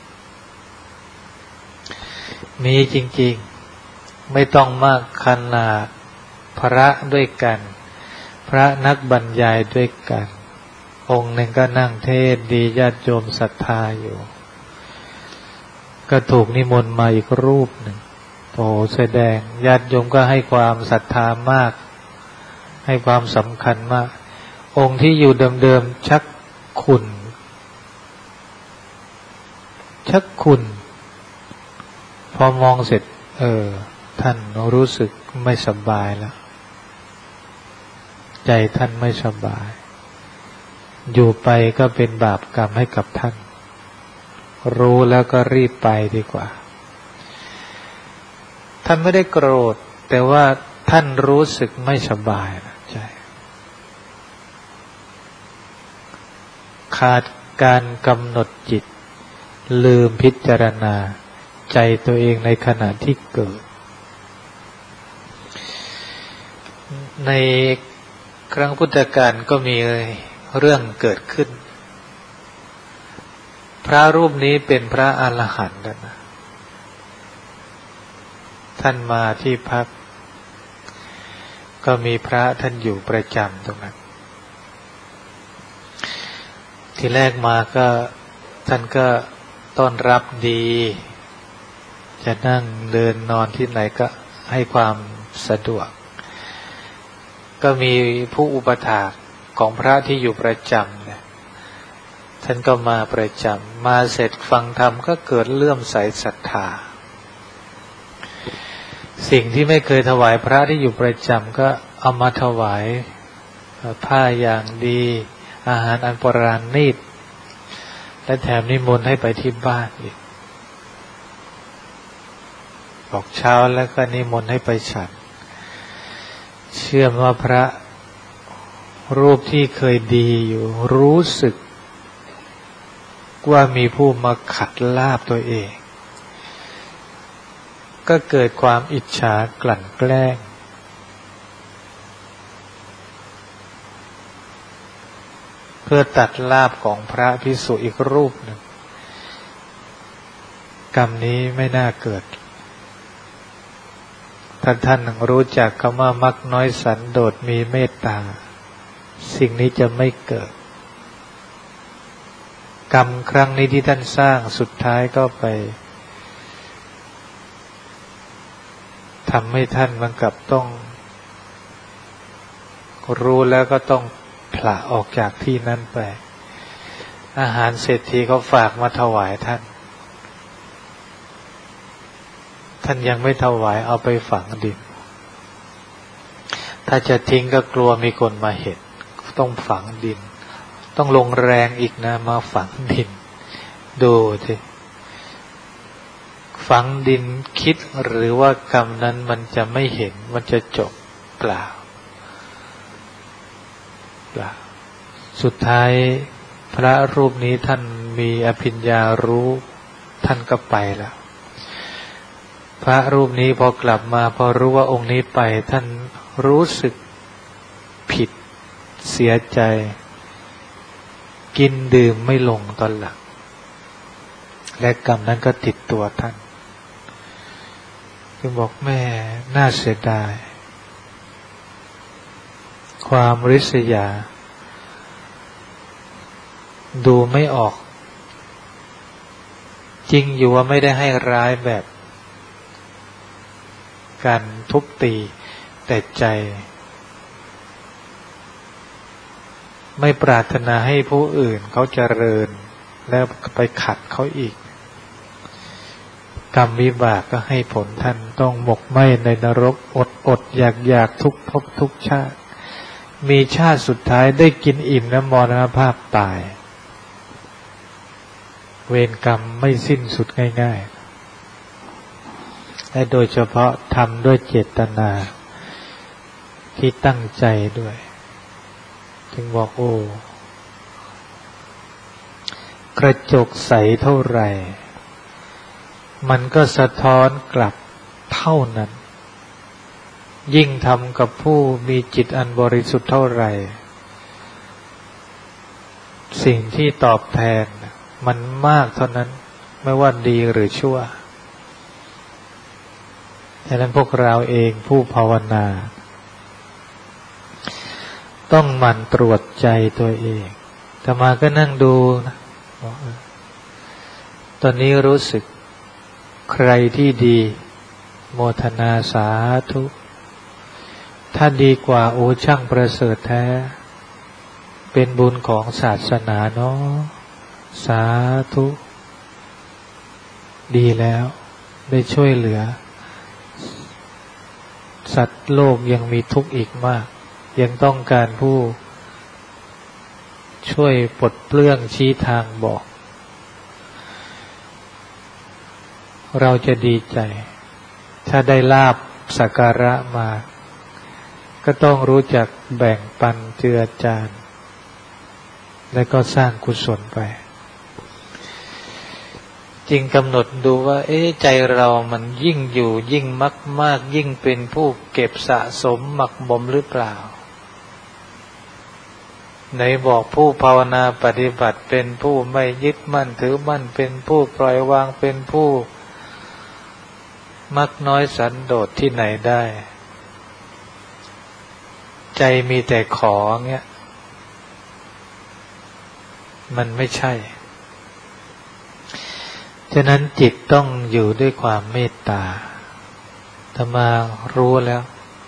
S1: ๆมีจริงๆไม่ต้องมากขนาดพระด้วยกันพระนักบรรยายด้วยกันองค์หนึ่งก็นั่งเทศดีญาติโยมศรัทธาอยู่ก็ถูกนิมนต์มาอีกรูปหนึ่งโอ้แสดงญาติโยมก็ให้ความศรัทธามากให้ความสำคัญมากองค์ที่อยู่เดิมๆชักขุ่นชักขุ่นพอมองเสร็จเออท่านรู้สึกไม่สบายแล้วใจท่านไม่สบายอยู่ไปก็เป็นบาปกรรมให้กับท่านรู้แล้วก็รีบไปดีกว่าท่านไม่ได้โกรธแต่ว่าท่านรู้สึกไม่สบายนะใจขาดการกำหนดจิตลืมพิจารณาใจตัวเองในขณะที่เกิดในครั้งพุทธกาลก็มีเรื่องเกิดขึ้นพระรูปนี้เป็นพระอรหันต์นะท่านมาที่พักก็มีพระท่านอยู่ประจำตรงนั้นทีแรกมาก็ท่านก็ต้อนรับดีจะนั่งเดินนอนที่ไหนก็ให้ความสะดวกก็มีผู้อุปถากของพระที่อยู่ประจำเนี่ยท่านก็มาประจำมาเสร็จฟังธรรมก็เกิดเลื่อมใสศรัทธาสิ่งที่ไม่เคยถวายพระที่อยู่ประจำก็เอามาถวายผ้าอย่างดีอาหารอันโบราณนิดและแถมนิมนต์ให้ไปที่บ้านอีกบอกเช้าแล้วก็นิมนต์ให้ไปฉันเชื่อว่าพระรูปที่เคยดีอยู่รู้สึกว่ามีผู้มาขัดลาภตัวเองก็เกิดความอิจฉากลั่นแกล้งเพื่อตัดลาภของพระภิกษุอีกรูปหนึ่งกรรมนี้ไม่น่าเกิดถ้าท่านรู้จักคำว่ามักน้อยสันโดษมีเมตตาสิ่งนี้จะไม่เกิดกรรมครั้งนี้ที่ท่านสร้างสุดท้ายก็ไปทำให้ท่านมันกลับต้องรู้แล้วก็ต้องผละออกจากที่นั้นไปอาหารเศรษฐีเขาฝากมาถวายท่านท่านยังไม่ถวายเอาไปฝังดินถ้าจะทิ้งก็กลัวมีคนมาเห็นต้องฝังดินต้องลงแรงอีกนะมาฝังดินดูสิฝังดินคิดหรือว่ากรรมนั้นมันจะไม่เห็นมันจะจบเปล่าเปล่าสุดท้ายพระรูปนี้ท่านมีอภิญญารู้ท่านก็ไปแล้วพระรูปนี้พอกลับมาพอรู้ว่าองค์นี้ไปท่านรู้สึกผิดเสียใจกินดื่มไม่ลงตอนหลังและกรรมนั้นก็ติดตัวท่านจึงบอกแม่น่าเสียดายความริษยาดูไม่ออกจริงอยู่ว่าไม่ได้ให้ร้ายแบบการทุบตีแต่ใจไม่ปรารถนาให้ผู้อื่นเขาเจริญแล้วไปขัดเขาอีกกรรมวิบากก็ให้ผลท่านต้องหมกไหม้ในนรกอดอดอยากอยากทุกภพทุกชาติมีชาติสุดท้ายได้กินอิ่มและมรณภาพตายเวรกรรมไม่สิ้นสุดง่ายๆและโดยเฉพาะทำด้วยเจตนาที่ตั้งใจด้วยจึงบอกโอ้กระจกใสเท่าไหร่มันก็สะท้อนกลับเท่านั้นยิ่งทำกับผู้มีจิตอันบริสุทธิ์เท่าไหร่สิ่งที่ตอบแทนมันมากเท่านั้นไม่ว่าดีหรือชั่วฉะนั้นพวกเราเองผู้ภาวนาต้องหมั่นตรวจใจตัวเองอาตมาก็นั่งดูนะตอนนี้รู้สึกใครที่ดีโมทนาสาธุถ้าดีกว่าโอช่างประเสริฐแท้เป็นบุญของศาสนาเนาะสาธุดีแล้วได้ช่วยเหลือสัตว์โลกยังมีทุกข์อีกมากยังต้องการผู้ช่วยปลดเปลื้องชี้ทางบอกเราจะดีใจถ้าได้ลาภสักการะมาก็ต้องรู้จักแบ่งปันเจือจานและก็สร้างกุศลไปจริงกำหนดดูว่าเอ๊ะใจเรามันยิ่งอยู่ยิ่งมากมากยิ่งเป็นผู้เก็บสะสมหมักบ่มหรือเปล่าไหนบอกผู้ภาวนาปฏิบัติเป็นผู้ไม่ยึดมั่นถือมั่นเป็นผู้ปล่อยวางเป็นผู้มักน้อยสันโดษที่ไหนได้ใจมีแต่ขอเงี้ยมันไม่ใช่ฉะนั้นจิตต้องอยู่ด้วยความเมตตาธรรมารู้แล้ว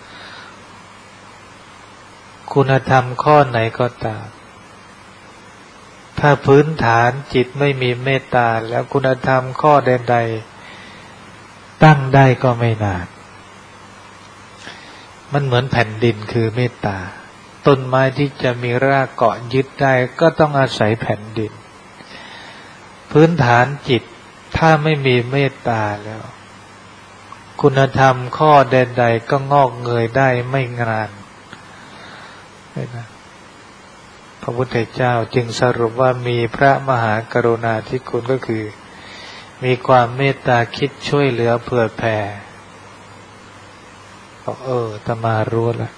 S1: คุณธรรมข้อไหนก็ตามถ้าพื้นฐานจิตไม่มีเมตตาแล้วคุณธรรมข้อใดๆตั้งได้ก็ไม่นานมันเหมือนแผ่นดินคือเมตตาต้นไม้ที่จะมีรากเกาะยึดได้ก็ต้องอาศัยแผ่นดินพื้นฐานจิตถ้าไม่มีเมตตาแล้วคุณธรรมข้อใดๆก็งอกเงยได้ไม่นานนะพระพุทธเจ้าจึงสรุปว่ามีพระมหากรุณาธิคุณก็คือมีความเมตตาคิดช่วยเหลือเผื่อแผ่บอกเอออาตมารู้แล้ว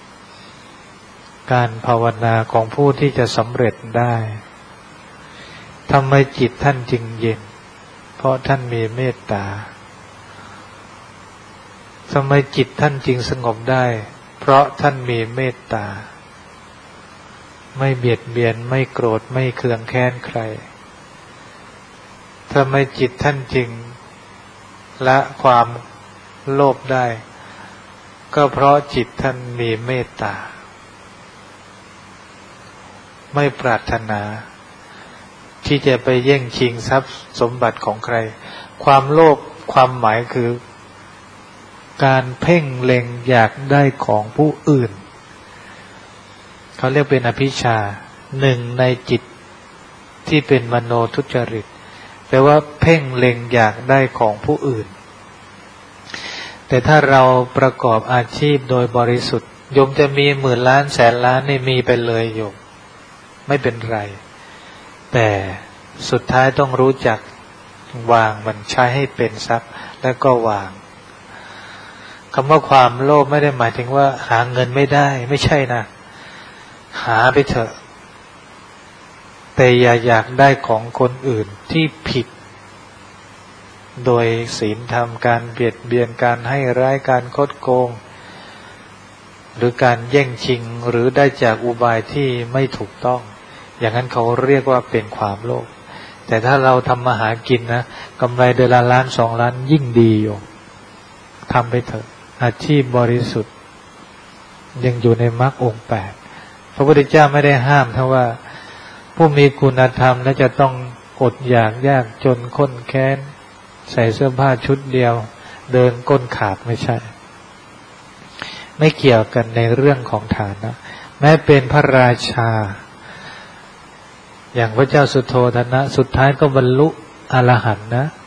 S1: การภาวนาของผู้ที่จะสำเร็จได้ทำไมจิตท่านจึงเย็นเพราะท่านมีเมตตาทำไมจิตท่านจึงสงบได้เพราะท่านมีเมตตาไม่เบียดเบียนไม่โกรธไม่เคืองแค้นใครทำไมจิตท่านจึงละความโลภได้ก็เพราะจิตท่านมีเมตตาไม่ปรารถนาที่จะไปแย่งชิงทรัพย์สมบัติของใครความโลภความหมายคือการเพ่งเล็งอยากได้ของผู้อื่นเขาเรียกเป็นอภิชฌาหนึ่งในจิตที่เป็นมโนทุจริตแปลว่าเพ่งเล็งอยากได้ของผู้อื่นแต่ถ้าเราประกอบอาชีพโดยบริสุทธิ์โยมจะมีหมื่นล้านแสนล้านนี่มีไปเลยโยมไม่เป็นไรแต่สุดท้ายต้องรู้จักวางมันใช้ให้เป็นทรัพย์แล้วก็วางคำว่าความโลภไม่ได้หมายถึงว่าหาเงินไม่ได้ไม่ใช่นะหาไปเถอะแต่อย่าอยากได้ของคนอื่นที่ผิดโดยศีลธรรมการเบียดเบียนการให้ร้ายการคดโกงหรือการแย่งชิงหรือได้จากอุบายที่ไม่ถูกต้องอย่างนั้นเขาเรียกว่าเป็นความโลภแต่ถ้าเราทำมาหากินนะกำไรเดือนละล้านสองล้านยิ่งดีอยู่ทำไปเถอะอาชีพบริสุทธิ์ยังอยู่ในมรรคองค์แปดพระพุทธเจ้าไม่ได้ห้ามถ้าว่าผู้มีคุณธรรมและจะต้องอดอยากยากจนข้นแค้นใส่เสื้อผ้าชุดเดียวเดินก้นขาดไม่ใช่ไม่เกี่ยวกันในเรื่องของฐานะแม้เป็นพระราชาอย่างพระเจ้าสุโธทนะสุดท้ายก็บรรลุอรหันต์นะ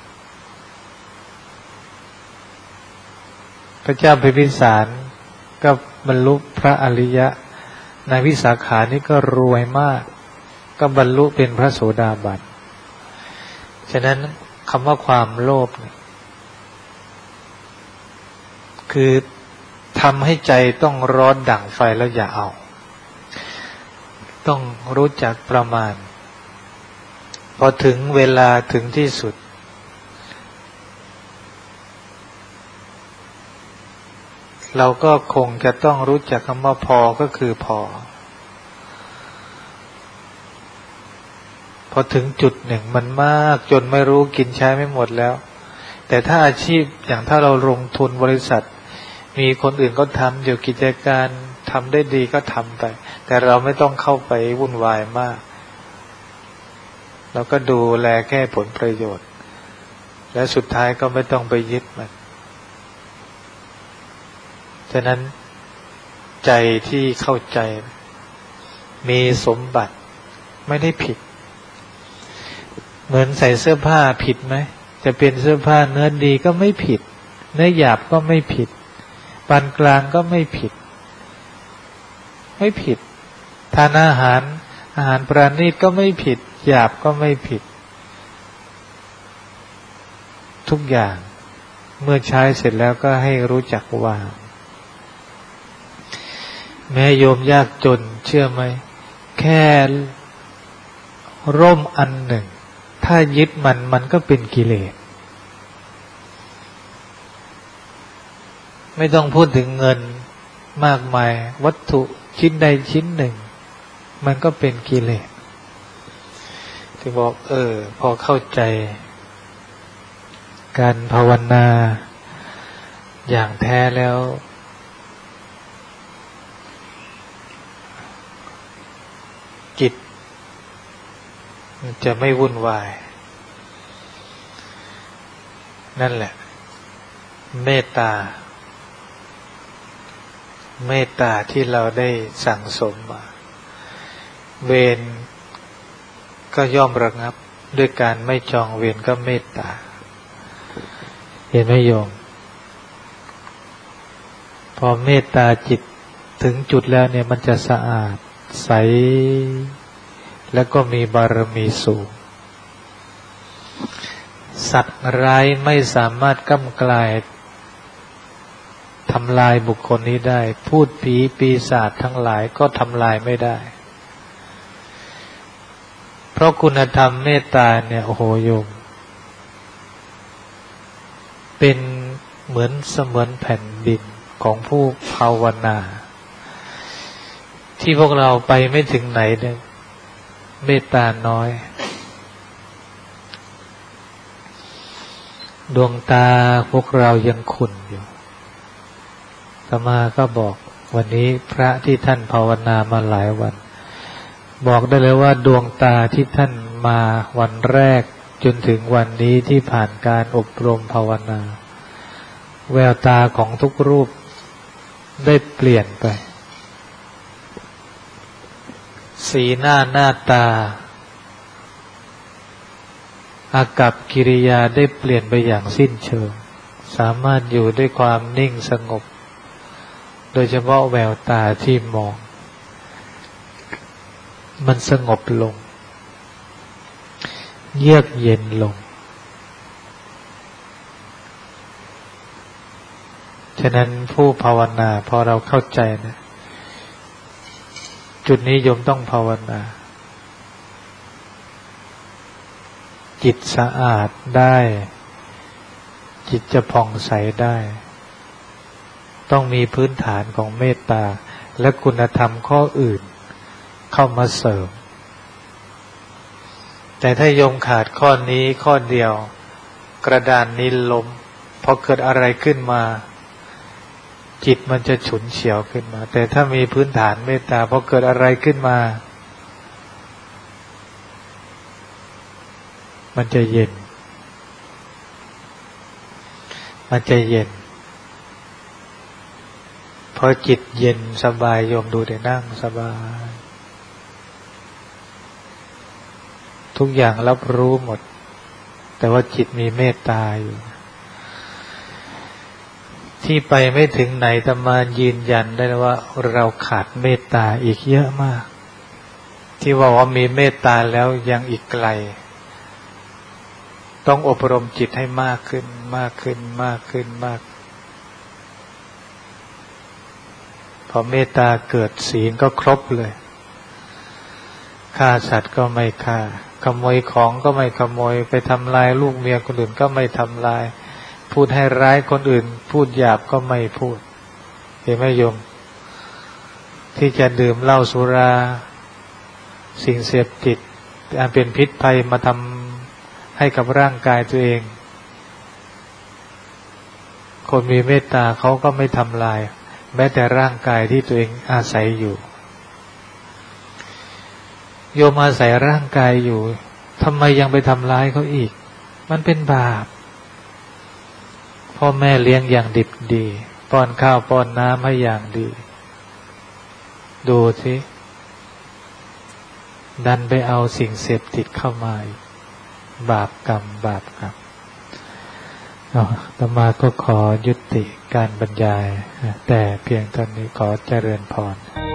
S1: พระเจ้าพิมพิสารก็บรรลุพระอริยะนายวิสาขานี่ก็รวยมากก็บรรลุเป็นพระโสดาบันฉะนั้นคำว่าความโลภคือทำให้ใจต้องร้อนดั่งไฟแล้วอย่าเอาต้องรู้จักประมาณพอถึงเวลาถึงที่สุดเราก็คงจะต้องรู้จักคำว่าพอก็คือพอพอถึงจุดหนึ่งมันมากจนไม่รู้กินใช้ไม่หมดแล้วแต่ถ้าอาชีพอย่างถ้าเราลงทุนบริษัทมีคนอื่นก็ทำอยู่กิจการทำได้ดีก็ทำไปแต่เราไม่ต้องเข้าไปวุ่นวายมากเราก็ดูแลแค่ผลประโยชน์และสุดท้ายก็ไม่ต้องไปยึดมันฉะนั้นใจที่เข้าใจมีสมบัติไม่ได้ผิดเหมือนใส่เสื้อผ้าผิดไหมจะเป็นเสื้อผ้าเนื้อดีก็ไม่ผิดเนื้อหยาบก็ไม่ผิดปานกลางก็ไม่ผิดไม่ผิดทานอาหารอาหารประณีตก็ไม่ผิดหยาบก็ไม่ผิดทุกอย่างเมื่อใช้เสร็จแล้วก็ให้รู้จักวางแม้โยมยากจนเชื่อไหมแค่ร่มอันหนึ่งถ้ายึดมันมันก็เป็นกิเลสไม่ต้องพูดถึงเงินมากมายวัตถุชิ้นใดชิ้นหนึ่งมันก็เป็นกิเลสถึงบอกเออพอเข้าใจการภาวนาอย่างแท้แล้วจิตจะไม่วุ่นวายนั่นแหละเมตตาเมตตาที่เราได้สั่งสมมาเวรก็ย่อมระงับด้วยการไม่จองเวรก็เมตตาเห็นไหมโยมพอเมตตาจิตถึงจุดแล้วเนี่ยมันจะสะอาดใสแล้วก็มีบารมีสูงสัตว์ร้ายไม่สามารถก้ำกลายทำลายบุคคลนี้ได้พูดผีปีศาจทั้งหลายก็ทำลายไม่ได้เพราะคุณธรรมเมตตาเนี่ยโอ้โหโยมเป็นเหมือนเสมือนแผ่นดินของผู้ภาวนาที่พวกเราไปไม่ถึงไหนเนี่ยเมตตาน้อยดวงตาพวกเรายังขุ่นอยู่อาตมาก็บอกวันนี้พระที่ท่านภาวนามาหลายวันบอกได้เลยว่าดวงตาที่ท่านมาวันแรกจนถึงวันนี้ที่ผ่านการอบรมภาวนาแววตาของทุกรูปได้เปลี่ยนไปสีหน้าหน้าตาอากัปกิริยาได้เปลี่ยนไปอย่างสิ้นเชิงสามารถอยู่ด้วยความนิ่งสงบโดยเฉพาะแววตาที่มองมันสงบลงเยือกเย็นลงฉะนั้นผู้ภาวนาพอเราเข้าใจนะจุดนี้โยมต้องภาวนาจิตสะอาดได้จิตจะผ่องใสได้ต้องมีพื้นฐานของเมตตาและคุณธรรมข้ออื่นเข้ามาเสริมแต่ถ้าโยมขาดข้อนี้ข้อเดียวกระดานนี้ล้มพอเกิดอะไรขึ้นมาจิตมันจะฉุนเฉียวขึ้นมาแต่ถ้ามีพื้นฐานเมตตาพอเกิดอะไรขึ้นมามันจะเย็นมันจะเย็นพอจิตเย็นสบายโยมดูได้นั่งสบายทุกอย่างรับรู้หมดแต่ว่าจิตมีเมตตาอยู่ที่ไปไม่ถึงไหนอาตมายืนยันได้ว่าเราขาดเมตตาอีกเยอะมากที่ว่าว่ามีเมตตาแล้วยังอีกไกลต้องอบรมจิตให้มากขึ้นมากขึ้นมากขึ้นมากพอเมตตาเกิดศีลก็ครบเลยฆ่าสัตว์ก็ไม่ฆ่าขโมยของก็ไม่ขโมยไปทำลายลูกเมียคนอื่นก็ไม่ทำลายพูดให้ร้ายคนอื่นพูดหยาบก็ไม่พูดเห็นไหมโยมที่จะดื่มเหล้าสุราสิ่งเสพติดอันเป็นพิษภัยมาทำให้กับร่างกายตัวเองคนมีเมตตาเขาก็ไม่ทำลายแม้แต่ร่างกายที่ตัวเองอาศัยอยู่โยมอาศัยร่างกายอยู่ทำไมยังไปทำร้ายเขาอีกมันเป็นบาปพ่อแม่เลี้ยงอย่างดิบดีป้อนข้าวป้อนน้ำให้อย่างดีดูสิดันไปเอาสิ่งเสพติดเข้ามาอีกบาปกรรมบาปกรรมอาตมาก็ขอยุติการบรรยายแต่เพียงเท่านี้ขอเจริญพร